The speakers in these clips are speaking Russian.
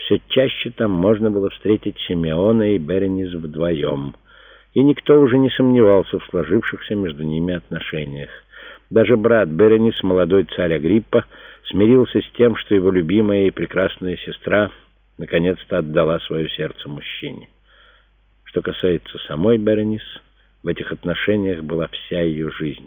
Все чаще там можно было встретить Симеона и Беренис вдвоем, и никто уже не сомневался в сложившихся между ними отношениях. Даже брат Беренис, молодой царь Агриппа, смирился с тем, что его любимая и прекрасная сестра наконец-то отдала свое сердце мужчине. Что касается самой Беренис, в этих отношениях была вся ее жизнь.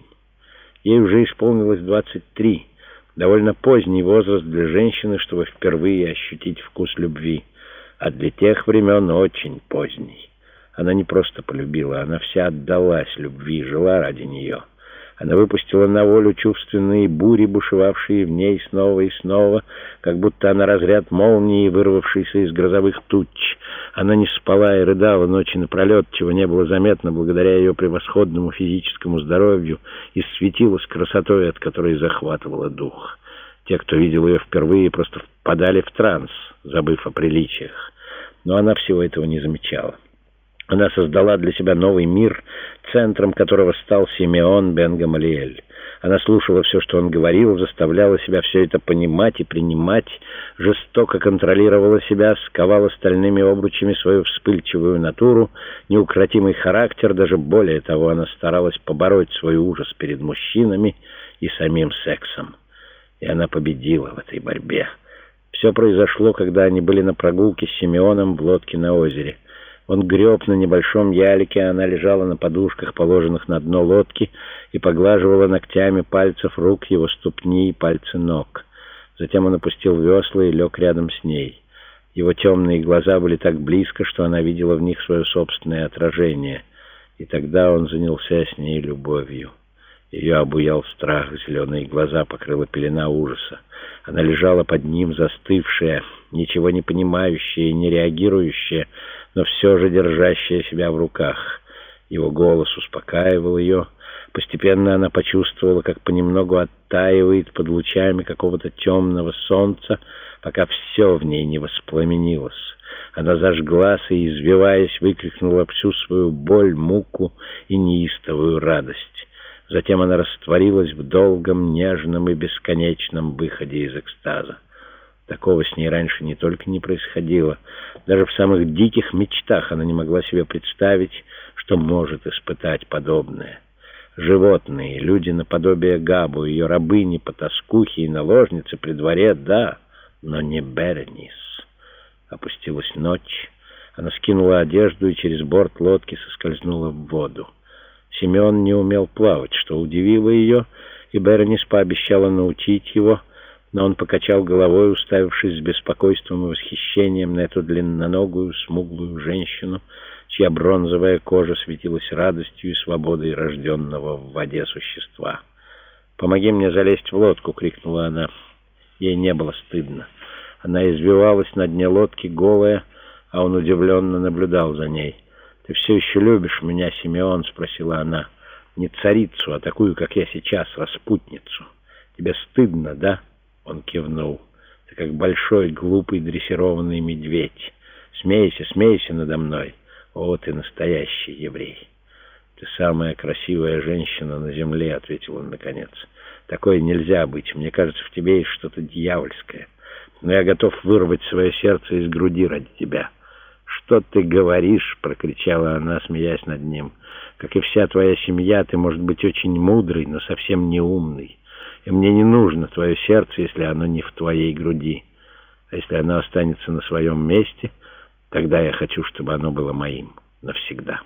Ей уже исполнилось 23, довольно поздний возраст для женщины, чтобы впервые ощутить вкус любви, а для тех времен очень поздний. Она не просто полюбила, она вся отдалась любви, жила ради нее. Она выпустила на волю чувственные бури, бушевавшие в ней снова и снова, как будто она разряд молнии, вырвавшийся из грозовых туч. Она не спала и рыдала ночи напролет, чего не было заметно благодаря ее превосходному физическому здоровью, и светилась красотой, от которой захватывала дух. Те, кто видел ее впервые, просто впадали в транс, забыв о приличиях. Но она всего этого не замечала. Она создала для себя новый мир, центром которого стал Симеон бен Гамалиэль. Она слушала все, что он говорил, заставляла себя все это понимать и принимать, жестоко контролировала себя, сковала стальными обручами свою вспыльчивую натуру, неукротимый характер, даже более того, она старалась побороть свой ужас перед мужчинами и самим сексом. И она победила в этой борьбе. Все произошло, когда они были на прогулке с Симеоном в лодке на озере. Он греб на небольшом ялике, а она лежала на подушках, положенных на дно лодки, и поглаживала ногтями пальцев рук его ступни и пальцы ног. Затем он опустил весла и лег рядом с ней. Его темные глаза были так близко, что она видела в них свое собственное отражение. И тогда он занялся с ней любовью. Ее обуял страх, зеленые глаза покрыла пелена ужаса. Она лежала под ним, застывшая, ничего не понимающая и не реагирующая, но все же держащая себя в руках. Его голос успокаивал ее. Постепенно она почувствовала, как понемногу оттаивает под лучами какого-то темного солнца, пока все в ней не воспламенилось. Она зажглась и, извиваясь, выкрикнула всю свою боль, муку и неистовую радость. Затем она растворилась в долгом, нежном и бесконечном выходе из экстаза. Такого с ней раньше не только не происходило, даже в самых диких мечтах она не могла себе представить, что может испытать подобное. Животные, люди наподобие Габу, ее рабыни, потаскухи и наложницы при дворе, да, но не Беренис. Опустилась ночь, она скинула одежду и через борт лодки соскользнула в воду. Симеон не умел плавать, что удивило ее, и Беренис пообещала научить его, но он покачал головой, уставившись с беспокойством и восхищением на эту длинноногую, смуглую женщину, чья бронзовая кожа светилась радостью и свободой рожденного в воде существа. «Помоги мне залезть в лодку!» — крикнула она. Ей не было стыдно. Она извивалась на дне лодки, голая, а он удивленно наблюдал за ней. «Ты все еще любишь меня, Симеон?» — спросила она. «Не царицу, а такую, как я сейчас, распутницу. Тебе стыдно, да?» Он кивнул. «Ты как большой, глупый, дрессированный медведь. Смейся, смейся надо мной. О, ты настоящий еврей!» «Ты самая красивая женщина на земле», — ответил он наконец. «Такой нельзя быть. Мне кажется, в тебе есть что-то дьявольское. Но я готов вырвать свое сердце из груди ради тебя». «Что ты говоришь?» — прокричала она, смеясь над ним. «Как и вся твоя семья, ты, может быть, очень мудрый, но совсем не умный. И мне не нужно твое сердце, если оно не в твоей груди. А если оно останется на своем месте, тогда я хочу, чтобы оно было моим навсегда».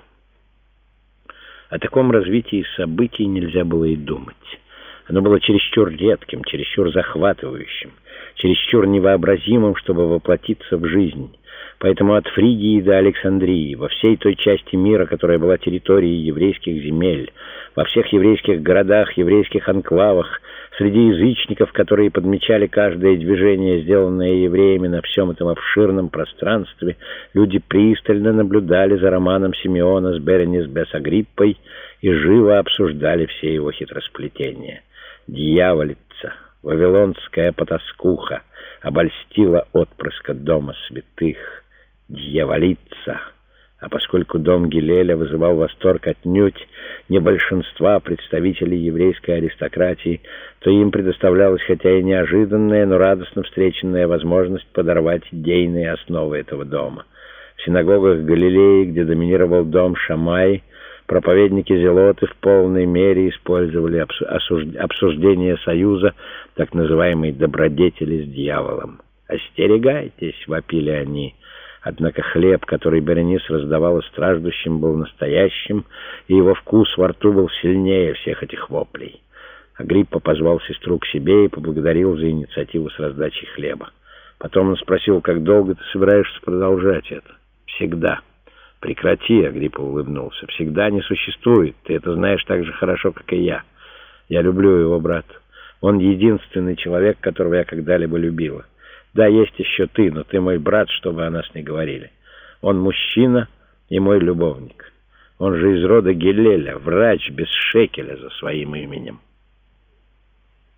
О таком развитии событий нельзя было и думать. Оно было чересчур редким, чересчур захватывающим, чересчур невообразимым, чтобы воплотиться в жизнь. Поэтому от Фригии до Александрии, во всей той части мира, которая была территорией еврейских земель, во всех еврейских городах, еврейских анклавах, среди язычников, которые подмечали каждое движение, сделанное евреями на всем этом обширном пространстве, люди пристально наблюдали за романом Симеона с Беренис бес Агриппой и живо обсуждали все его хитросплетения. Дьяволица, вавилонская потаскуха, обольстила отпрыска дома святых. Дьяволица А поскольку дом Гилеля вызывал восторг отнюдь не большинства представителей еврейской аристократии, то им предоставлялась хотя и неожиданная, но радостно встреченная возможность подорвать идейные основы этого дома. В синагогах Галилеи, где доминировал дом Шамай, проповедники-зелоты в полной мере использовали обсуждение союза так называемой добродетели с дьяволом. «Остерегайтесь!» — вопили они. Однако хлеб, который Беренис раздавала страждущим, был настоящим, и его вкус во рту был сильнее всех этих воплей. Агриппа позвал сестру к себе и поблагодарил за инициативу с раздачей хлеба. Потом он спросил: «Как долго ты собираешься продолжать это?» «Всегда». «Прекрати», — Агриппа улыбнулся. «Всегда не существует. Ты это знаешь так же хорошо, как и я. Я люблю его брата. Он единственный человек, которого я когда-либо любила. Да, есть еще ты, но ты мой брат, что бы о нас ни говорили. Он мужчина и мой любовник. Он же из рода Гилеля, врач без шекеля за своим именем».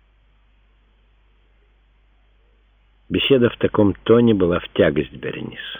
Беседа в таком тоне была в тягость Беренис.